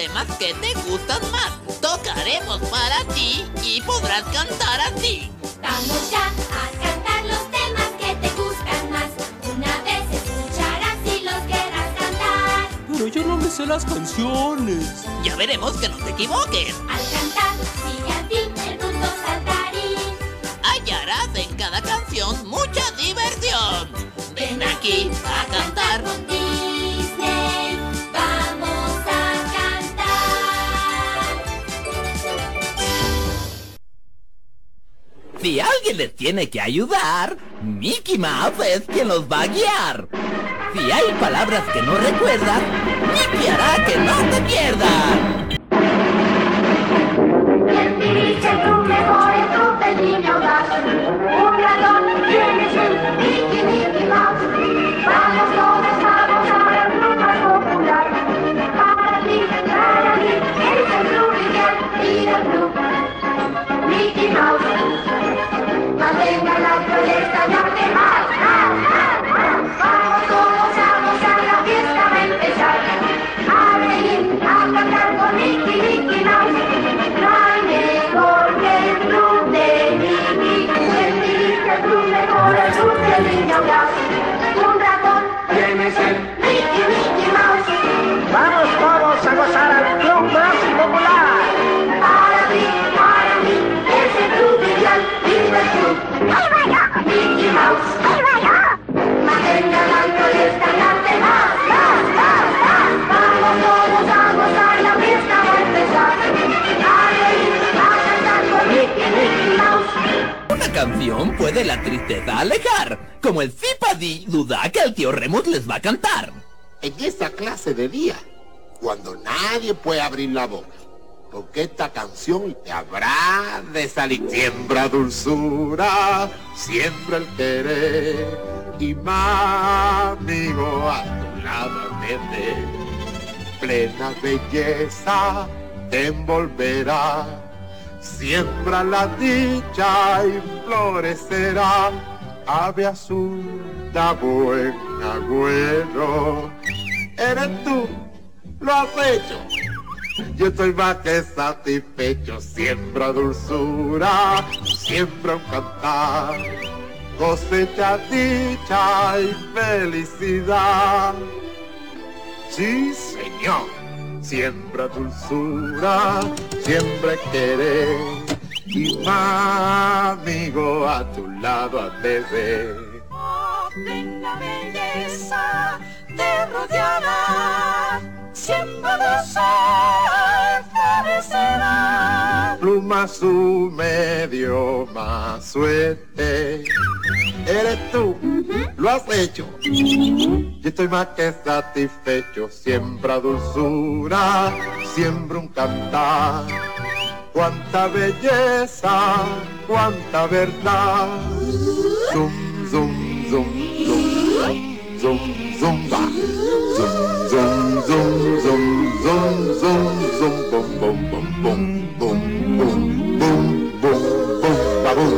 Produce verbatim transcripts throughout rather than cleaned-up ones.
temas que te gustan más. Tocaremos para ti y podrás cantar así. Vamos ya a cantar los temas que te gustan más. Una vez escucharás y los querrás cantar. Pero yo no me sé las canciones. Ya veremos que no te equivoques. Al cantar, sigue a ti el punto saltarín. Hallarás en cada canción mucha diversión. Ven aquí a cantar con Disney. Vamos a cantar. Si alguien les tiene que ayudar, Mickey Mouse es quien los va a guiar. Si hay palabras que no recuerdas, Mickey hará que no te pierdas. ¿Quién dirige tu mejor en tu pequeño hogar? Un ratón, ¿quién es él? Mickey, Mickey Mouse. Vamos todos a gozar el club más popular. Para ti, para mí, es el club ideal y el club Mickey Mouse. Mantenga la fiesta y arte más, más, más, más. Vamos todos a gozar, la fiesta va a empezar. A reír, a cantar con Mickey, Mickey Mouse. No hay mejor que el club de Mickey. Quien dirige el club mejor, el club del niño Blas. Un ratón, ¿quién es él? Mickey, Mickey Mouse. Vamos todos a gozar al club más popular. Para ti, para mí, es el club ideal y el club Mickey Mouse. Mantenga la fiesta y arte más, más, más, más. Vamos todos a gozar, la fiesta va a empezar. A reír, a cantar con Mickey, Mickey Mouse. Una canción puede la tristeza alejar, como el Zipadí duda que el tío Remus les va a cantar. En esta clase de día, cuando nadie puede abrir la boca, porque esta canción te habrá de salir. Siembra dulzura, siembra el querer, y más amigo a tu lado desde plena belleza te envolverá. Siembra la dicha y florecerá. Ave azul da buen agüero. Eres tú, lo has hecho. Yo estoy más que satisfecho. Siembra dulzura, siembra un cantar, cosecha dicha y felicidad. Sí, señor. Siembra dulzura, siembra querer, y más amigo a tu lado has de ver. Plena belleza te rodeará, siempre de ser florecerá. Pluma su medio más suerte. Eres tú, lo has hecho. Yo estoy más que satisfecho. Siembra dulzura, siembra un cantar. Cuánta belleza, cuánta verdad. Zum, zum, zum, zum, zum, zumba. Zum, zum, zum, zum, zum, zum, zum, bum, bum, bum, bum, bum, bum, bum, bum, bum, babum.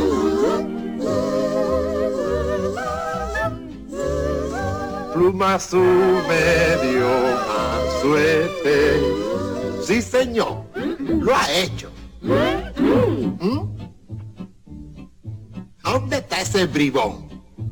Pluma su medio más suerte. Sí, señor, lo ha hecho. ¿Mm? ¿Dónde está ese bribón?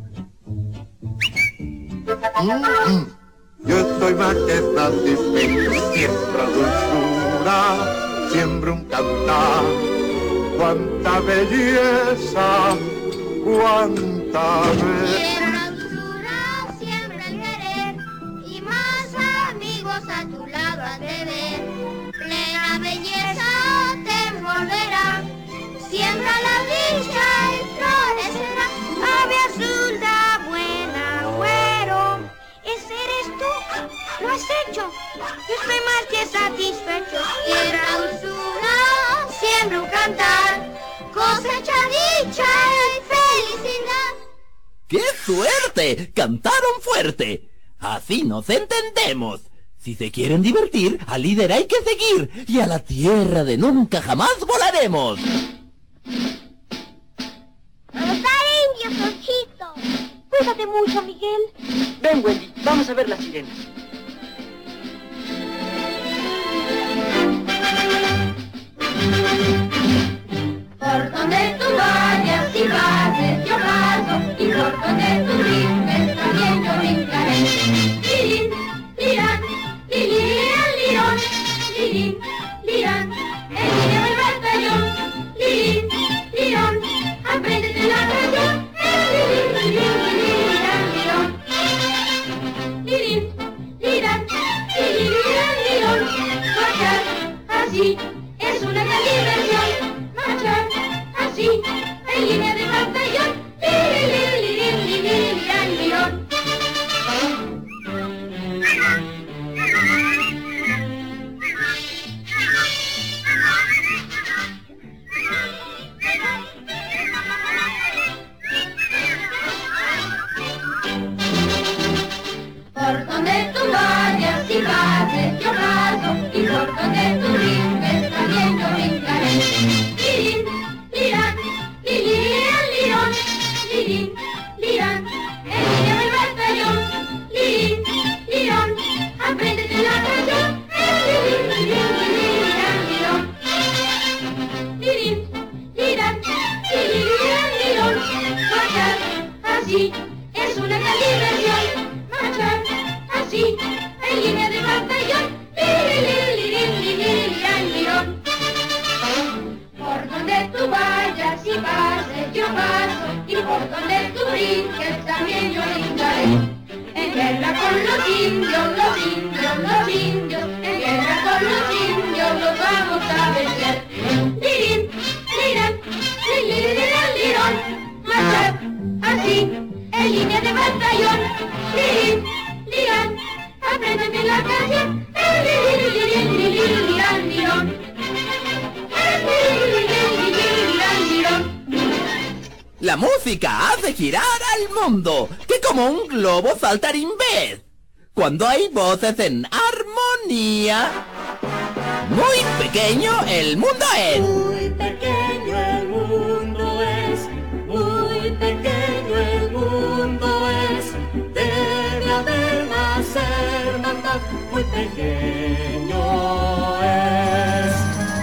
Mm-hmm. Yo estoy más que satisfecho. Siembra dulzura, siembra un cantar. Cuánta belleza, cuánta belleza. Siembra el querer y más amigos a tu lado has de ver. Plena belleza te envolverá. Siembra la dicha y florecerá. Ave azul da buen agüero. Ese eres tú, lo has hecho. Yo estoy más que satisfecho. Siembra dulzura, siembra un cantar, cosecha dicha y felicidad. ¡Qué suerte! ¡Cantaron fuerte! Así nos entendemos. Si se quieren divertir, al líder hay que seguir, y a la tierra de nunca jamás volaremos. ¡Los indios, Jorgito! Cuídate mucho, Miguel. Ven, Wendy, vamos a ver las sirenas. Por donde tú vayas y pases yo paso, y por donde tú brinques también yo brincaré. Lirín, lirán, lirán, lirón, lirín, lirán, el niño del batallón. Lirín, lirón, apréndete la canción. Lirín, lirán, lirón. Lirín, lirán, lirán, lirón. Marchar así es una gran diversión. Marchar así en línea de batallón. Lirín, lirín, lirín, lirán, lirón. Por donde tú vayas y pases yo paso, y por donde tú brinques también yo brincaré. Lirín, lirán, lirán, lirón, lirín, lirán, el niño del batallón. Lirín, lirón, apréndete la canción. Lirín, lirín, lirán, lirón. Lirín, lirán, lirán, lirón. Marchar así es una gran diversión. Marchar así en línea de batallón. Lirín, lirín, lirín, lirán, lirón. Por donde tú vayas y pases yo paso, y por donde tú brinques también yo brincaré. En guerra con los indios, los indios, los indios, en guerra con los indios los vamos a vencer. Lirín, lirán, lirín, lirán, lirón. Marchar así en línea de batallón. Lirín, lirán, apréndete la canción. Lirín, lirín, lirín, lirán, lirón. Lirín, lirín, lirín, lirán, lirón. La música hace girar al mundo, que como un globo salta en vez. Cuando hay voces en armonía, muy pequeño el mundo es. Muy pequeño el mundo es, muy pequeño el mundo es. Debe haber más hermandad, muy pequeño es.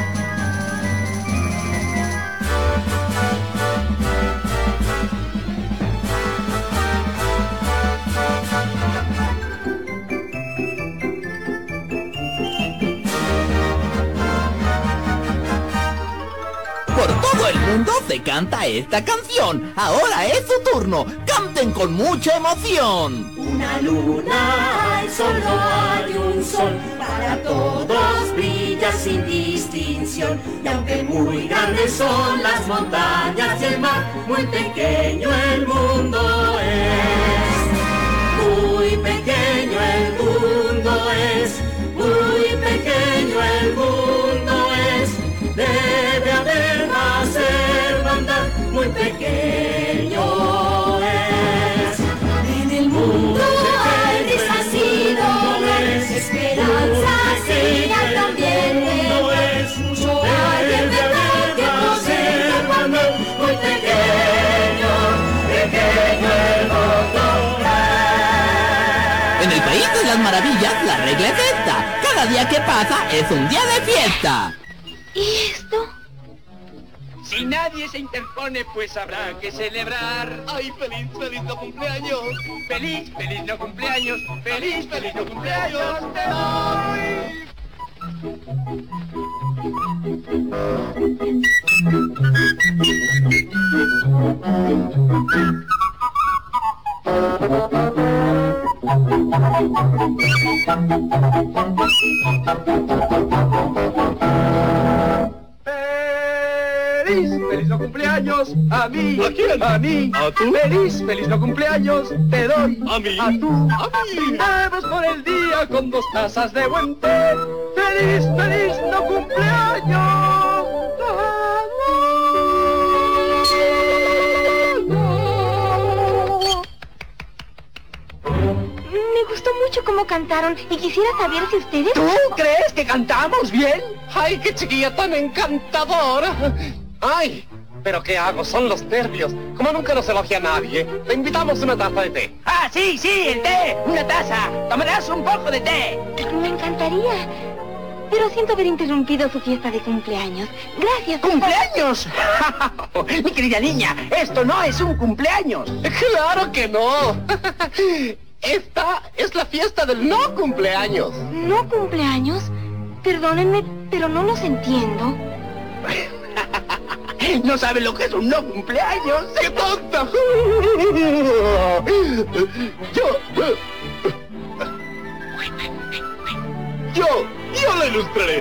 Por todo el mundo se canta esta canción. Ahora es su turno. Canten con mucha emoción. Una luna y solo hay un sol, para todos brilla sin distinción. Y aunque muy grandes son las montañas y el mar, muy pequeño el mundo es. Muy pequeño el mundo es, muy pequeño el mundo es. Debe haber más hermandad, muy pequeño es. En el mundo hay desasidos, esperanzas y ya también es. Mucho hay en verdad que posee hermandad, muy pequeño, pequeño el mundo es. En el país de las maravillas la regla es esta. Cada día que pasa es un día de fiesta. ¿Y esto? Si nadie se interpone, pues habrá que celebrar. ¡Ay, feliz, feliz no cumpleaños! ¡Feliz, feliz no cumpleaños! ¡Feliz, feliz no cumpleaños! ¡Te doy! ¡Feliz, feliz no cumpleaños! ¡A mí! ¿A quién? ¡A mí! ¿A tú? ¡Feliz, feliz no cumpleaños! ¡Te doy! ¿A mí? ¡A tú! ¿A mí? ¡Brindemos por el día con dos tazas de buen té! ¡Feliz, feliz no cumpleaños! Me gustó mucho cómo cantaron y quisiera saber si ustedes... ¿Tú crees que cantamos bien? ¡Ay, qué chiquilla tan encantadora! ¡Ay! ¿Pero qué hago? Son los nervios. Como nunca nos elogia nadie, te invitamos una taza de té. ¡Ah, sí, sí, el té! ¡Una taza! ¡Tomarás un poco de té! Me encantaría. pero siento haber interrumpido su fiesta de cumpleaños. Gracias. ¿Cumpleaños? Mi querida niña, esto no es un cumpleaños. ¡Claro que no! Esta es la fiesta del no cumpleaños. ¿No cumpleaños? Perdónenme, pero no los entiendo. ¿No sabe lo que es un no cumpleaños? ¡Qué tonta! Yo... Yo... Yo lo ilustraré.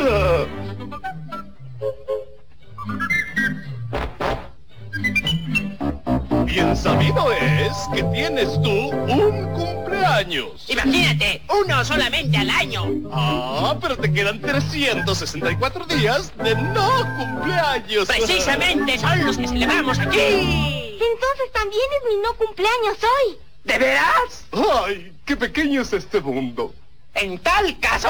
Bien sabido es que tienes tú un cumpleaños. Imagínate, uno solamente al año. Ah, pero te quedan trescientos sesenta y cuatro días de no cumpleaños. Precisamente son los que celebramos aquí. Entonces también es mi no cumpleaños hoy. ¿De veras? Ay, qué pequeño es este mundo. En tal caso...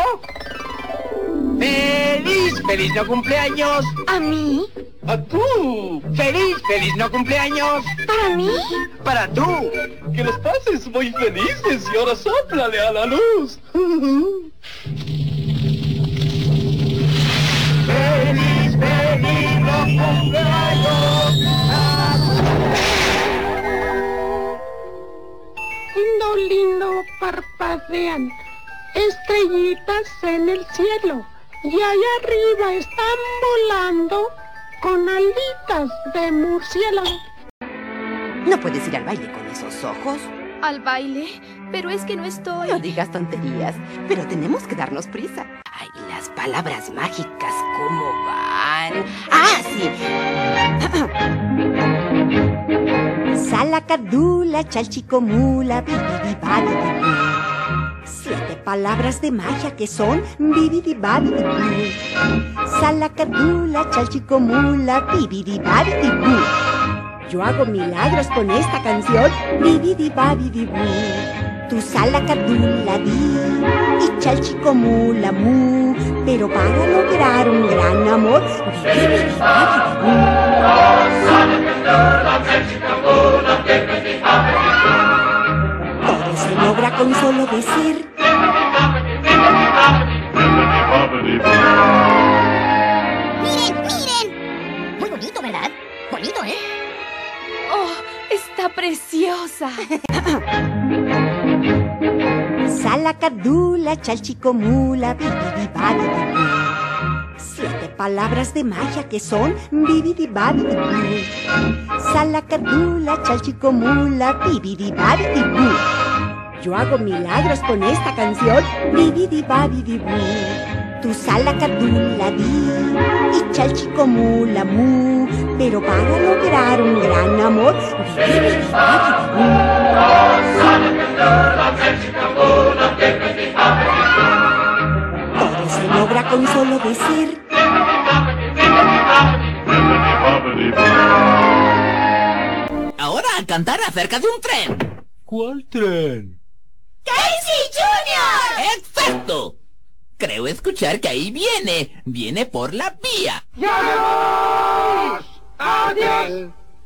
¡Feliz, feliz no cumpleaños! ¿A mí? ¡A tú! ¡Feliz, feliz no cumpleaños! ¿Para mí? ¡Para tú! ¡Que los pases muy felices y ahora sóplale a la luz! ¡Feliz, feliz no cumpleaños! Lindo, lindo, parpadean estrellitas en el cielo. Y allá arriba están volando con alitas de murciélago. No puedes ir al baile con esos ojos. ¿Al baile? Pero es que no estoy... No digas tonterías, pero tenemos que darnos prisa. Ay, las palabras mágicas, ¿cómo van? ¡Ah, sí! Salacadula, chalchicomula, bibidibadibibú. Siete palabras de magia que son bibidibadibibú. Salacadula, chalchicomula, bibidibadibibú. Yo hago milagros con esta canción, bibidibadibibú. Tu salacadula di y chalchicomula mu, pero para lograr un gran amor, bibidibadibibú. Todo se logra con solo decir. ¡Miren, miren! Muy bonito, ¿verdad? Bonito, ¿eh? ¡Oh, está preciosa! Salacadula, chalchicomula, bibidibadibibú. Siete palabras de magia que son bibidibadibibú. Salacadula, chalchicomula, bibidibadibibú. Yo hago milagros con esta canción, bibidibadibibú. Tu salacadula di y chalchicomula mu, pero para lograr un gran amor, bibidibadibibú. Todo se logra con solo decir. Ahora a cantar acerca de un tren. ¿Cuál tren? ¡Casey Junior! ¡Exacto! Creo escuchar que ahí viene. Viene por la vía. ¡Adiós! ¡Adiós!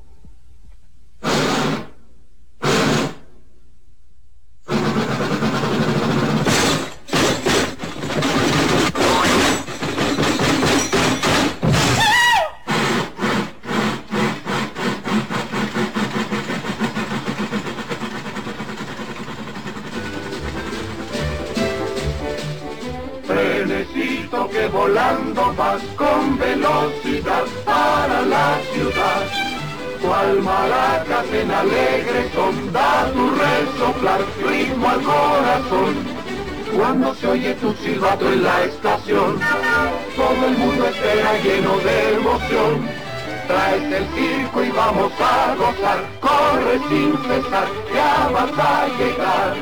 Trenecito que volando vas con velocidad para la ciudad. Cual maracas en alegre son, da tu resoplar ritmo al corazón. Cuando se oye tu silbato en la estación, todo el mundo espera lleno de emoción. Traes el circo y vamos a gozar, corre sin cesar, ya vas a llegar.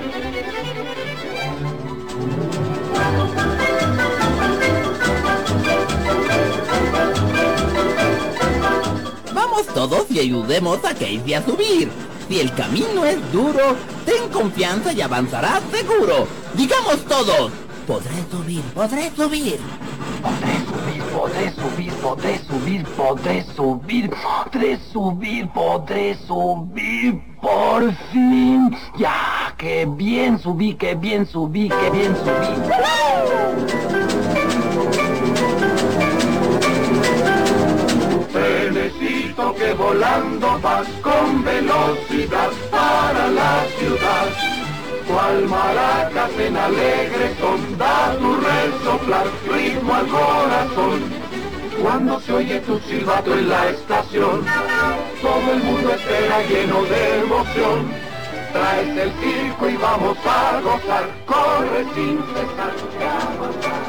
Vamos todos y ayudemos a Casey a subir. Si el camino es duro, ten confianza y avanzarás seguro. Digamos todos, podré subir, podré subir. Podré subir, podré subir, podré subir, podré subir, podré subir, podré subir, por fin. Ya, qué bien subí, qué bien subí, qué bien subí. silbidito que volando vas con velocidad para la ciudad. Cual maracas en alegre son, da tu resoplar ritmo al corazón. Cuando se oye tu silbato en la estación, todo el mundo espera lleno de emoción. Traes el circo y vamos a gozar, corre sin cesar y a avanzar.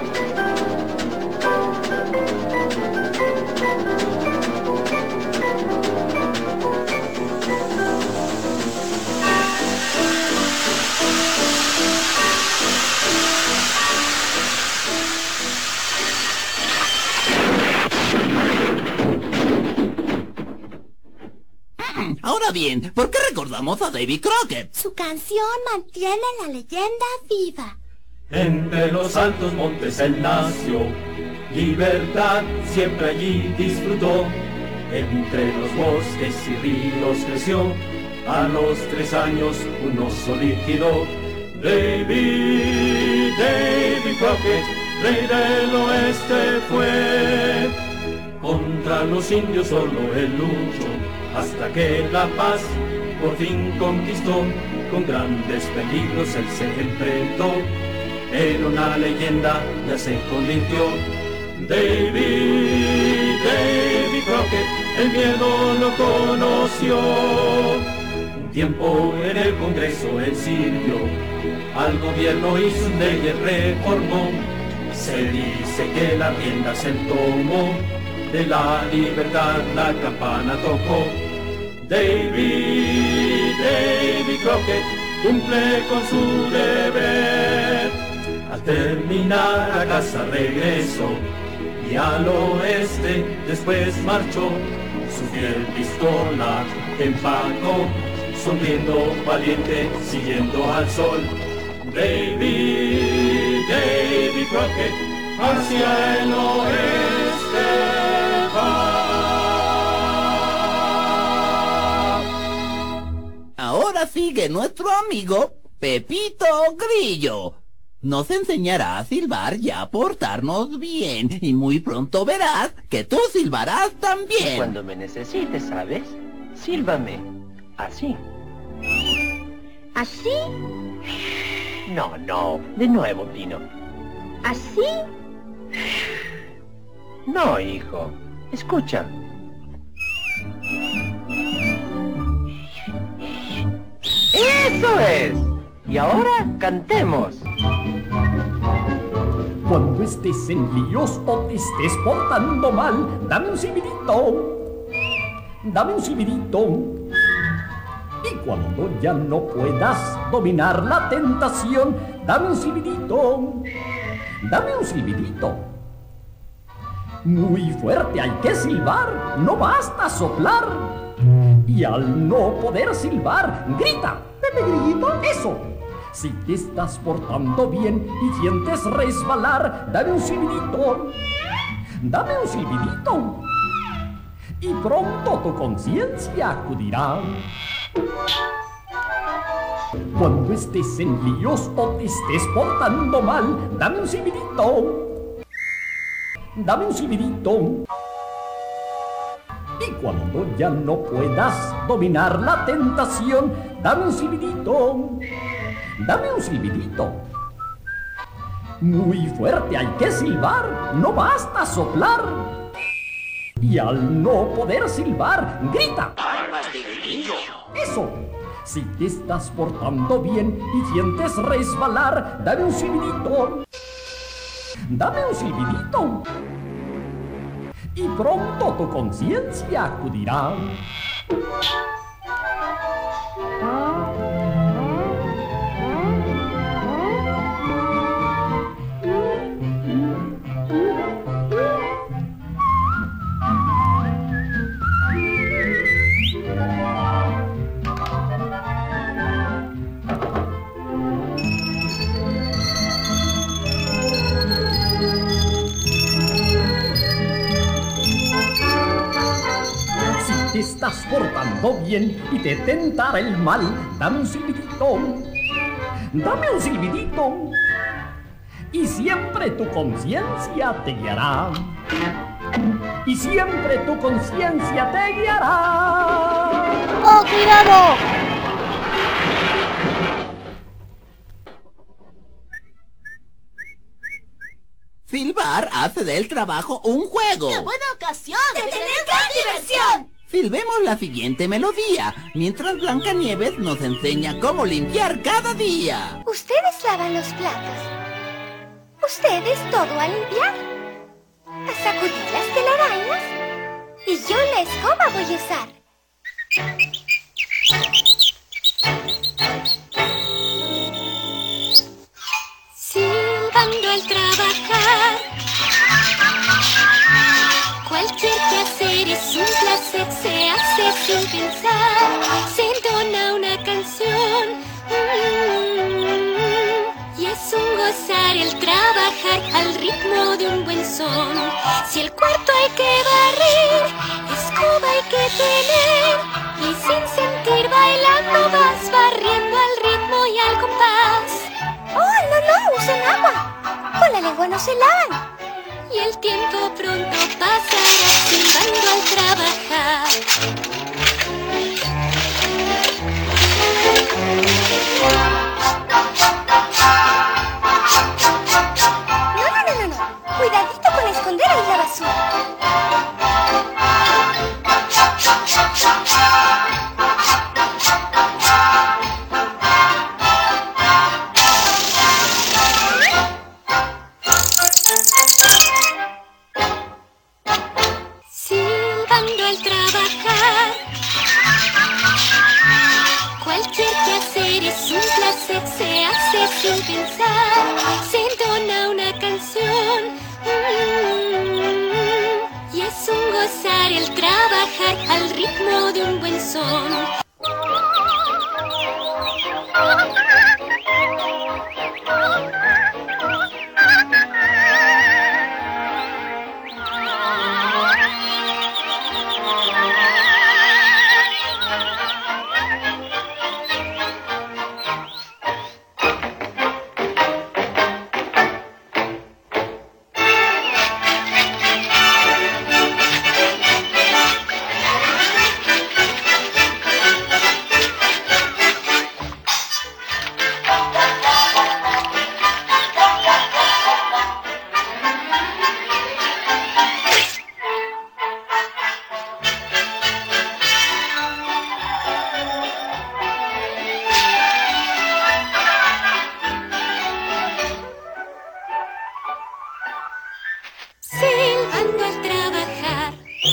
Ahora bien, ¿por qué recordamos a Davy Crockett? Su canción mantiene la leyenda viva. Entre los altos montes él nació, libertad siempre allí disfrutó. Entre los bosques y ríos creció, a los tres años un oso líquido. Davy, Davy Crockett, rey del oeste fue. Contra los indios solo él luchó, hasta que la paz por fin conquistó. Con grandes peligros él se enfrentó, era una leyenda, ya se convirtió. Davy, Davy Crockett, el miedo lo conoció. Un tiempo en el Congreso él sirvió, al gobierno y sus leyes reformó. Se dice que las riendas él tomó, de la libertad la campana tocó. Davy, Davy Crockett, cumple con su deber. Al terminar a casa regresó, y al oeste después marchó. Su fiel pistola empacó, sonriendo valiente, siguiendo al sol. Davy, Davy Crockett, hacia el oeste va. Ahora sigue nuestro amigo Pepito Grillo. Nos enseñará a silbar y a portarnos bien, y muy pronto verás que tú silbarás también. Cuando me necesites, ¿sabes? Sílvame. Así. ¿Así? No, no. De nuevo, Pino. ¿Así? No, hijo. Escucha. ¡Eso es! Y ahora cantemos. Cuando estés en líos o te estés portando mal, dame un silbidito, dame un silbidito. Y cuando ya no puedas dominar la tentación, dame un silbidito, dame un silbidito. Muy fuerte hay que silbar, no basta soplar. Y al no poder silbar, grita, Pepe Grillito, eso. Si te estás portando bien y sientes resbalar, dame un silbidito, dame un silbidito. Y pronto tu conciencia acudirá. Cuando estés en líos o te estés portando mal, dame un silbidito, dame un silbidito. Y cuando ya no puedas dominar la tentación, dame un silbidito, dame un silbidito. Muy fuerte hay que silbar, no basta soplar. Y al no poder silbar, grita, ¡Barbas de Grillo! Eso. Si te estás portando bien y sientes resbalar, dame un silbidito, dame un silbidito. Y pronto tu conciencia acudirá. Te estás portando bien y te tentará el mal, dame un silbidito, dame un silbidito. Y siempre tu conciencia te guiará. y siempre tu conciencia te guiará. ¡Oh, cuidado! Silbar hace del trabajo un juego. ¡Qué buena ocasión de tener gran diversión! Silbemos la siguiente melodía, mientras Blancanieves nos enseña cómo limpiar cada día. Ustedes lavan los platos. Ustedes todo a limpiar. A sacudir las telarañas. Y yo la escoba voy a usar. Silbando al trabajar. Cualquier quehacer es un placer, se hace sin pensar. Se entona una canción. Mm, y es un gozar el trabajar al ritmo de un buen son. Si el cuarto hay que barrer, escoba hay que tener. Y sin sentir bailando vas barriendo al ritmo y al compás. ¡Oh, no, no! ¡Usen agua! Con la lengua no se lavan. Y el tiempo pronto pasará silbando al trabajar. No, no, no, no, no. Cuidadito con esconder ahí la basura. Silbando al trabajar. Cualquier quehacer es un placer, se hace sin pensar. Se entona una canción. Mm, y es un gozar el trabajar al ritmo de un buen son. Silbando al trabajar.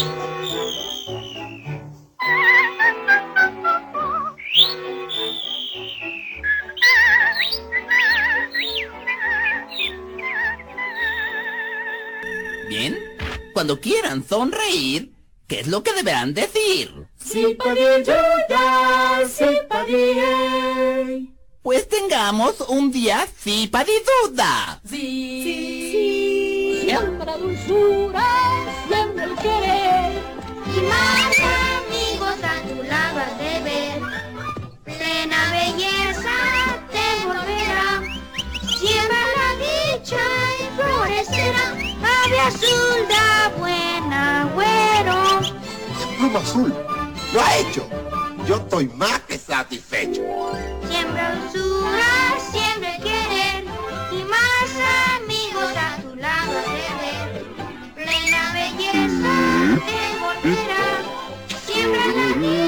Bien, cuando quieran sonreír, ¿qué es lo que deberán decir? Sipadilluda, sipadie. Pues tengamos un día sipadiduda. Sí, sí, siembra dulzura, siembra el querer. Y más amigos a tu lado has de ver. Plena belleza te envolverá. Siembra la dicha y florecerá. Ave azul da buena, güero. Pluma Azul, lo ha hecho. Yo estoy más que satisfecho. Siembra dulzura, siembra el querer. Y más amigos a tu lado has de ver. Plena belleza te envolverá. Siembra la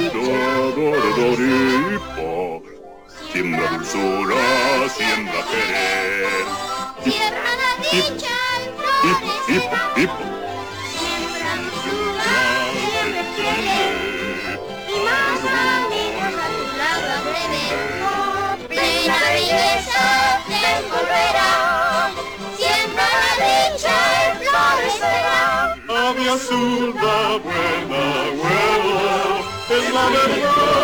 dicha. Siembra dulzura, siembra querer. Siembra la dicha y florecerá. Siembra dulzura, siembra el querer. Y más amigos a tu lado has de ver. Plena belleza te envolverá. Siembra la dicha y florecerá. Ave azul da buena, huevo, es la verdad.